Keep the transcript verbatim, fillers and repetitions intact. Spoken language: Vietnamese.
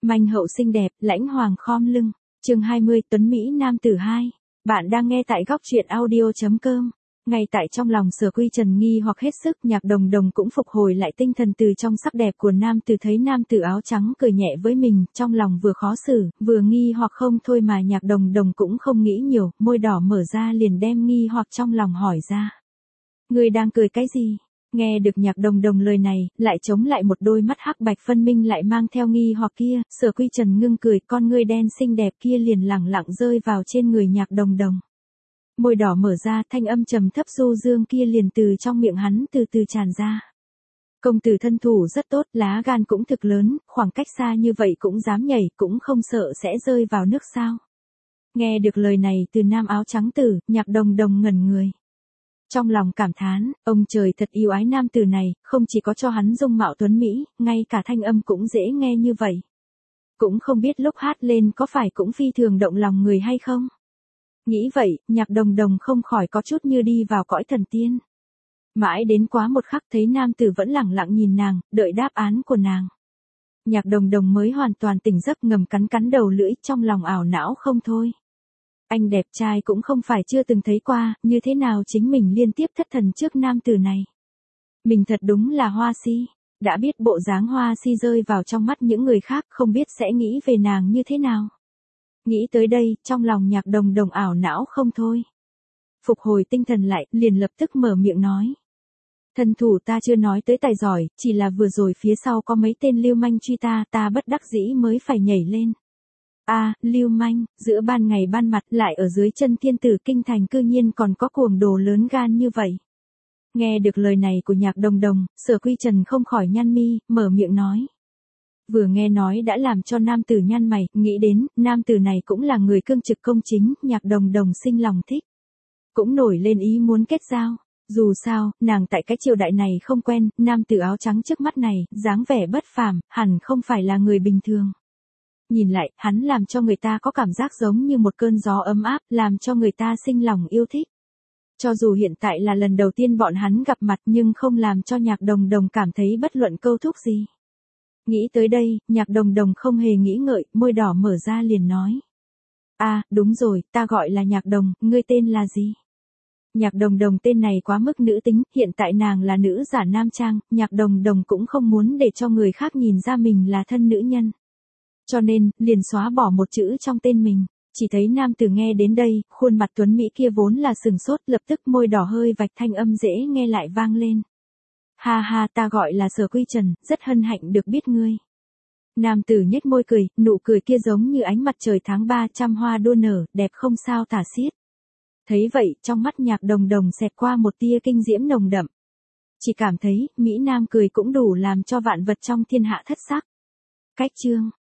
Manh hậu xinh đẹp, lãnh hoàng khom lưng. Chương hai mươi, Tuấn Mỹ nam tử hai. Bạn đang nghe tại góc truyện audio chấm com. Ngay tại trong lòng Sở Quy Trần nghi hoặc hết sức, Nhạc Đồng Đồng cũng phục hồi lại tinh thần từ trong sắc đẹp của nam tử, thấy nam tử áo trắng cười nhẹ với mình, trong lòng vừa khó xử, vừa nghi hoặc không thôi mà Nhạc Đồng Đồng cũng không nghĩ nhiều, môi đỏ mở ra liền đem nghi hoặc trong lòng hỏi ra. Người đang cười cái gì? Nghe được Nhạc Đồng Đồng lời này, lại chống lại một đôi mắt hắc bạch phân minh lại mang theo nghi hoặc kia, Sở Quy Trần ngưng cười, con ngươi đen xinh đẹp kia liền lẳng lặng rơi vào trên người Nhạc Đồng Đồng. Môi đỏ mở ra, thanh âm trầm thấp du dương kia liền từ trong miệng hắn từ từ tràn ra. Công tử thân thủ rất tốt, lá gan cũng thực lớn, khoảng cách xa như vậy cũng dám nhảy, cũng không sợ sẽ rơi vào nước sao. Nghe được lời này từ nam áo trắng tử, Nhạc Đồng Đồng ngẩn người. Trong lòng cảm thán, ông trời thật yêu ái nam tử này, không chỉ có cho hắn dung mạo tuấn mỹ, ngay cả thanh âm cũng dễ nghe như vậy. Cũng không biết lúc hát lên có phải cũng phi thường động lòng người hay không? Nghĩ vậy, Nhạc Đồng Đồng không khỏi có chút như đi vào cõi thần tiên. Mãi đến quá một khắc thấy nam tử vẫn lẳng lặng nhìn nàng, đợi đáp án của nàng. Nhạc Đồng Đồng mới hoàn toàn tỉnh giấc, ngầm cắn cắn đầu lưỡi, trong lòng ảo não không thôi. Anh đẹp trai cũng không phải chưa từng thấy qua, như thế nào chính mình liên tiếp thất thần trước nam tử này. Mình thật đúng là hoa si, đã biết bộ dáng hoa si rơi vào trong mắt những người khác, không biết sẽ nghĩ về nàng như thế nào. Nghĩ tới đây, trong lòng Nhạc Đồng Đồng ảo não không thôi. Phục hồi tinh thần lại, liền lập tức mở miệng nói. Thân thủ ta chưa nói tới tài giỏi, chỉ là vừa rồi phía sau có mấy tên lưu manh truy ta, ta bất đắc dĩ mới phải nhảy lên. A, à, lưu manh, giữa ban ngày ban mặt lại ở dưới chân thiên tử kinh thành cư nhiên còn có cuồng đồ lớn gan như vậy. Nghe được lời này của Nhạc Đồng Đồng, Sở Quy Trần không khỏi nhăn mi, mở miệng nói. Vừa nghe nói đã làm cho nam tử nhăn mày, nghĩ đến, nam tử này cũng là người cương trực công chính, Nhạc Đồng Đồng sinh lòng thích. Cũng nổi lên ý muốn kết giao. Dù sao, nàng tại cái triều đại này không quen, nam tử áo trắng trước mắt này, dáng vẻ bất phàm, hẳn không phải là người bình thường. Nhìn lại, hắn làm cho người ta có cảm giác giống như một cơn gió ấm áp, làm cho người ta sinh lòng yêu thích. Cho dù hiện tại là lần đầu tiên bọn hắn gặp mặt nhưng không làm cho Nhạc Đồng Đồng cảm thấy bất luận câu thúc gì. Nghĩ tới đây, Nhạc Đồng Đồng không hề nghĩ ngợi, môi đỏ mở ra liền nói. À, đúng rồi, ta gọi là Nhạc Đồng, ngươi tên là gì? Nhạc Đồng Đồng tên này quá mức nữ tính, hiện tại nàng là nữ giả nam trang, Nhạc Đồng Đồng cũng không muốn để cho người khác nhìn ra mình là thân nữ nhân. Cho nên, liền xóa bỏ một chữ trong tên mình. Chỉ thấy nam tử nghe đến đây, khuôn mặt tuấn mỹ kia vốn là sừng sốt, lập tức môi đỏ hơi vạch, thanh âm dễ nghe lại vang lên. Ha ha, ta gọi là Sở Quy Trần, rất hân hạnh được biết ngươi. Nam tử nhếch môi cười, nụ cười kia giống như ánh mặt trời tháng ba, trăm hoa đua nở, đẹp không sao tả xiết. Thấy vậy, trong mắt Nhạc Đồng Đồng xẹt qua một tia kinh diễm nồng đậm. Chỉ cảm thấy, Mỹ Nam cười cũng đủ làm cho vạn vật trong thiên hạ thất sắc. Cách chương